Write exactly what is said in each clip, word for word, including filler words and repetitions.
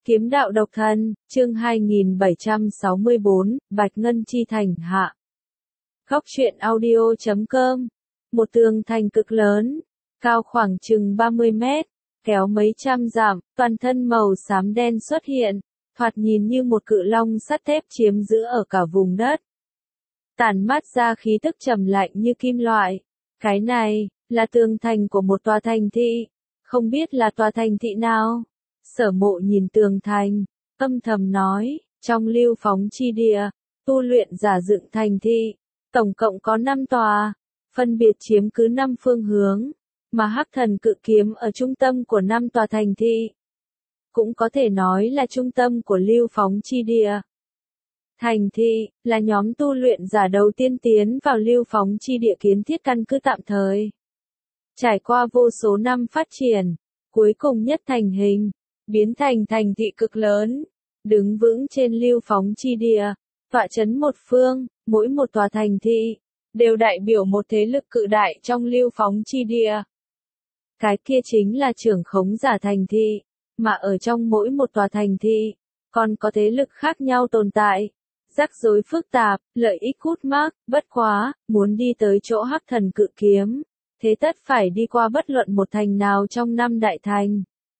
Kiếm đạo độc thân, chương hai nghìn bảy trăm sáu mươi bốn, Bạch Ngân Chi Thành hạ. Góc truyện audio chấm com. Một tường thành cực lớn, cao khoảng chừng ba mươi mét, kéo mấy trăm dặm, toàn thân màu xám đen xuất hiện, thoạt nhìn như một cự long sắt thép chiếm giữ ở cả vùng đất. Tản mát ra khí tức trầm lạnh như kim loại. Cái này, là tường thành của một tòa thành thị, không biết là tòa thành thị nào. Sở Mộ nhìn tường thành, âm thầm nói, trong Lưu Phóng chi địa, tu luyện giả dựng thành thị, tổng cộng có năm tòa, phân biệt chiếm cứ năm phương hướng, mà Hắc Thần Cự Kiếm ở trung tâm của năm tòa thành thị. Cũng có thể nói là trung tâm của Lưu Phóng chi địa. Thành thị, là nhóm tu luyện giả đầu tiên tiến vào Lưu Phóng chi địa kiến thiết căn cứ tạm thời. Trải qua vô số năm phát triển, cuối cùng nhất thành hình, biến thành thành thị cực lớn, đứng vững trên Lưu Phóng chi địa, tọa chấn một phương, mỗi một tòa thành thị, đều đại biểu một thế lực cự đại trong Lưu Phóng chi địa. Cái kia chính là trưởng khống giả thành thị, mà ở trong mỗi một tòa thành thị, còn có thế lực khác nhau tồn tại. Rắc rối phức tạp, lợi ích hút mắc, bất quá, muốn đi tới chỗ Hắc Thần Cự Kiếm, thế tất phải đi qua bất luận một thành nào trong năm đại thành.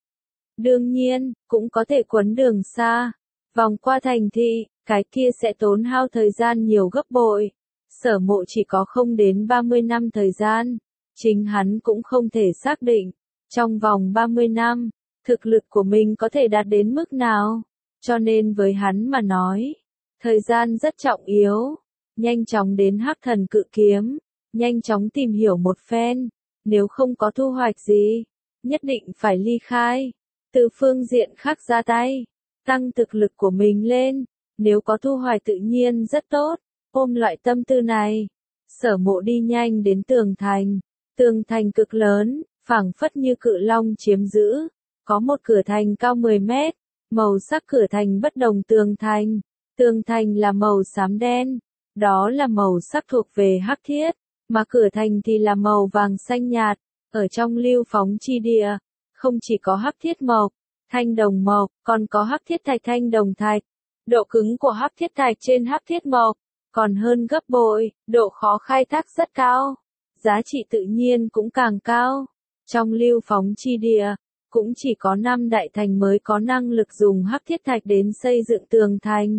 Đương nhiên, cũng có thể quấn đường xa, vòng qua thành thị, cái kia sẽ tốn hao thời gian nhiều gấp bội. Sở Mộ chỉ có không đến ba mươi năm thời gian, chính hắn cũng không thể xác định, trong vòng ba mươi năm, thực lực của mình có thể đạt đến mức nào, cho nên với hắn mà nói, thời gian rất trọng yếu, nhanh chóng đến Hắc Thần Cự Kiếm, nhanh chóng tìm hiểu một phen, nếu không có thu hoạch gì, nhất định phải ly khai, từ phương diện khác ra tay, tăng thực lực của mình lên, nếu có thu hoạch tự nhiên rất tốt, ôm loại tâm tư này. Sở Mộ đi nhanh đến tường thành, tường thành cực lớn, phảng phất như cự long chiếm giữ, có một cửa thành cao mười mét, màu sắc cửa thành bất đồng tường thành. Tường thành là màu xám đen, đó là màu sắc thuộc về hắc thiết, mà cửa thành thì là màu vàng xanh nhạt. Ở trong Lưu Phóng chi địa, không chỉ có hắc thiết mộc, thanh đồng mộc, còn có hắc thiết thạch thanh đồng thạch. Độ cứng của hắc thiết thạch trên hắc thiết mộc, còn hơn gấp bội, độ khó khai thác rất cao, giá trị tự nhiên cũng càng cao. Trong Lưu Phóng chi địa, cũng chỉ có năm đại thành mới có năng lực dùng hắc thiết thạch đến xây dựng tường thành.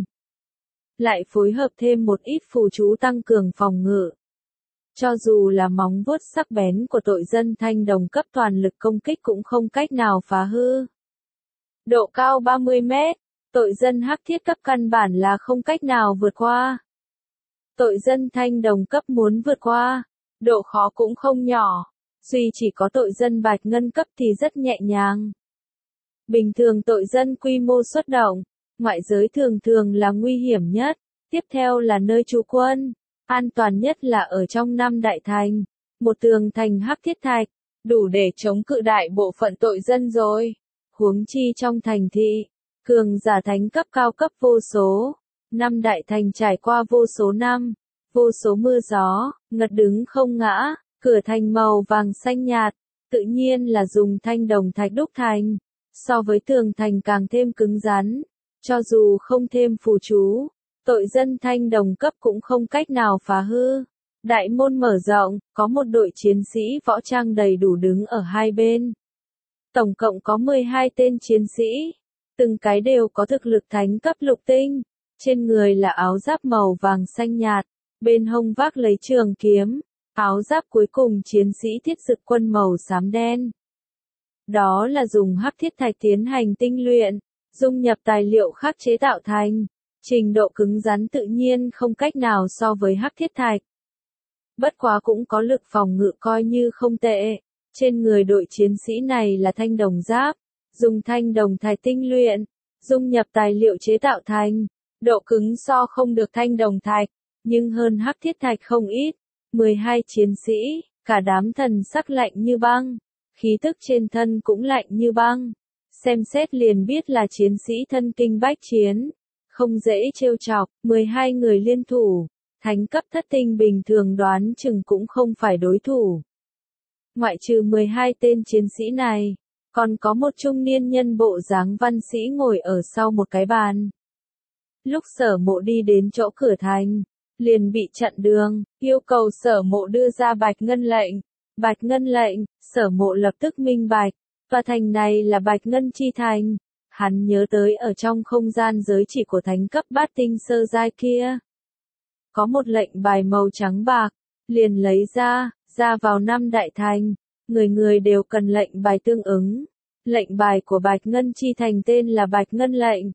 Lại phối hợp thêm một ít phù chú tăng cường phòng ngự. Cho dù là móng vuốt sắc bén của tội dân thanh đồng cấp toàn lực công kích cũng không cách nào phá hư. Độ cao ba mươi mét, tội dân hắc thiết cấp căn bản là không cách nào vượt qua. Tội dân thanh đồng cấp muốn vượt qua, độ khó cũng không nhỏ, duy chỉ có tội dân bạch ngân cấp thì rất nhẹ nhàng. Bình thường tội dân quy mô xuất động, ngoại giới thường thường là nguy hiểm nhất, tiếp theo là nơi trú quân, an toàn nhất là ở trong năm đại thành, một tường thành hắc thiết thạch, đủ để chống cự đại bộ phận tội dân rồi. Huống chi trong thành thị, cường giả thánh cấp cao cấp vô số, năm đại thành trải qua vô số năm, vô số mưa gió, ngật đứng không ngã, cửa thành màu vàng xanh nhạt, tự nhiên là dùng thanh đồng thạch đúc thành, so với tường thành càng thêm cứng rắn. Cho dù không thêm phù chú, tội dân thanh đồng cấp cũng không cách nào phá hư. Đại môn mở rộng, có một đội chiến sĩ võ trang đầy đủ đứng ở hai bên. Tổng cộng có mười hai tên chiến sĩ, từng cái đều có thực lực thánh cấp lục tinh, trên người là áo giáp màu vàng xanh nhạt, bên hông vác lấy trường kiếm, áo giáp cuối cùng chiến sĩ thiết dực quân màu xám đen. Đó là dùng hắc thiết thạch tiến hành tinh luyện, dung nhập tài liệu khác chế tạo thành, trình độ cứng rắn tự nhiên không cách nào so với hắc thiết thạch. Bất quá cũng có lực phòng ngự coi như không tệ, trên người đội chiến sĩ này là thanh đồng giáp, dùng thanh đồng thạch tinh luyện, dung nhập tài liệu chế tạo thành, độ cứng so không được thanh đồng thạch, nhưng hơn hắc thiết thạch không ít. mười hai chiến sĩ, cả đám thần sắc lạnh như băng, khí tức trên thân cũng lạnh như băng. Xem xét liền biết là chiến sĩ thân kinh bách chiến, không dễ trêu chọc. Mười hai người liên thủ, thánh cấp thất tinh bình thường đoán chừng cũng không phải đối thủ. Ngoại trừ mười hai tên chiến sĩ này, Còn có một trung niên nhân bộ dáng văn sĩ ngồi ở sau một cái bàn. Lúc Sở Mộ đi đến chỗ cửa thành, liền bị chặn đường, yêu cầu Sở Mộ đưa ra Bạch Ngân lệnh. Bạch Ngân lệnh, Sở Mộ lập tức minh bạch, tòa thành này là Bạch Ngân chi thành. Hắn nhớ tới ở trong không gian giới chỉ của thánh cấp bát tinh sơ giai kia. Có một lệnh bài màu trắng bạc, liền lấy ra, ra vào năm đại thành, người người đều cần lệnh bài tương ứng. Lệnh bài của Bạch Ngân chi thành tên là Bạch Ngân lệnh.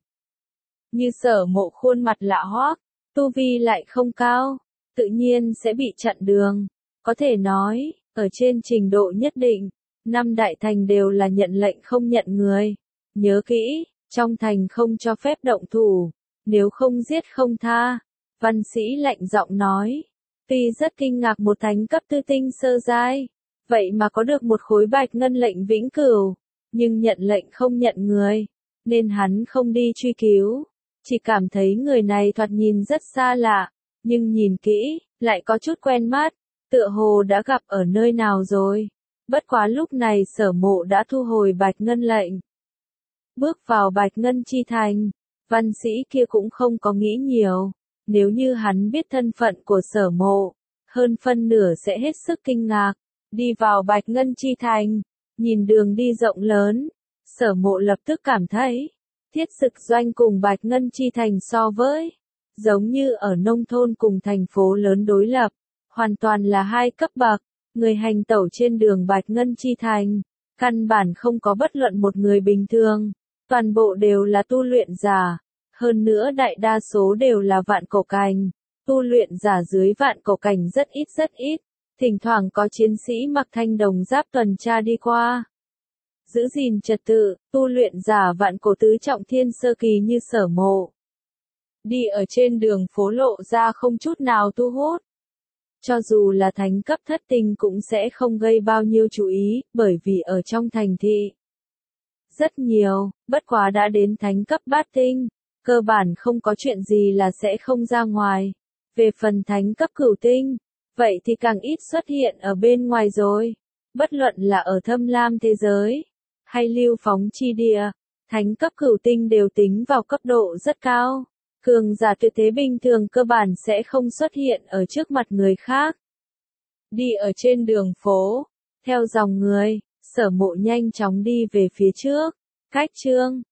Như Sở Mộ khuôn mặt lạ hoắc, tu vi lại không cao, tự nhiên sẽ bị chặn đường. Có thể nói, ở trên trình độ nhất định, năm đại thành đều là nhận lệnh không nhận người. Nhớ kỹ, trong thành không cho phép động thủ, nếu không giết không tha. Văn sĩ lạnh giọng nói, tuy rất kinh ngạc một thánh cấp tư tinh sơ giai, vậy mà có được một khối Bạch Ngân lệnh vĩnh cửu, nhưng nhận lệnh không nhận người, nên hắn không đi truy cứu, chỉ cảm thấy người này thoạt nhìn rất xa lạ, nhưng nhìn kỹ, lại có chút quen mắt, tựa hồ đã gặp ở nơi nào rồi. Bất quá lúc này Sở Mộ đã thu hồi Bạch Ngân lệnh. Bước vào Bạch Ngân chi thành, văn sĩ kia cũng không có nghĩ nhiều, nếu như hắn biết thân phận của Sở Mộ, hơn phân nửa sẽ hết sức kinh ngạc. Đi vào Bạch Ngân chi thành, nhìn đường đi rộng lớn, Sở Mộ lập tức cảm thấy, thiết dực doanh cùng Bạch Ngân chi thành so với, giống như ở nông thôn cùng thành phố lớn đối lập, hoàn toàn là hai cấp bậc. Người hành tẩu trên đường Bạch Ngân chi thành, căn bản không có bất luận một người bình thường, toàn bộ đều là tu luyện giả, hơn nữa đại đa số đều là vạn cổ cảnh, tu luyện giả dưới vạn cổ cảnh rất ít rất ít, thỉnh thoảng có chiến sĩ mặc thanh đồng giáp tuần tra đi qua. Giữ gìn trật tự, tu luyện giả vạn cổ tứ trọng thiên sơ kỳ như Sở Mộ. Đi ở trên đường phố lộ ra không chút nào thu hút. Cho dù là thánh cấp thất tinh cũng sẽ không gây bao nhiêu chú ý, bởi vì ở trong thành thị rất nhiều, bất quá đã đến thánh cấp bát tinh, cơ bản không có chuyện gì là sẽ không ra ngoài. Về phần thánh cấp cửu tinh, vậy thì càng ít xuất hiện ở bên ngoài rồi. Bất luận là ở thâm lam thế giới, hay lưu phóng chi địa, thánh cấp cửu tinh đều tính vào cấp độ rất cao. Cường giả tuyệt thế bình thường cơ bản sẽ không xuất hiện ở trước mặt người khác. Đi ở trên đường phố, theo dòng người, Sở Mộ nhanh chóng đi về phía trước. Cách chương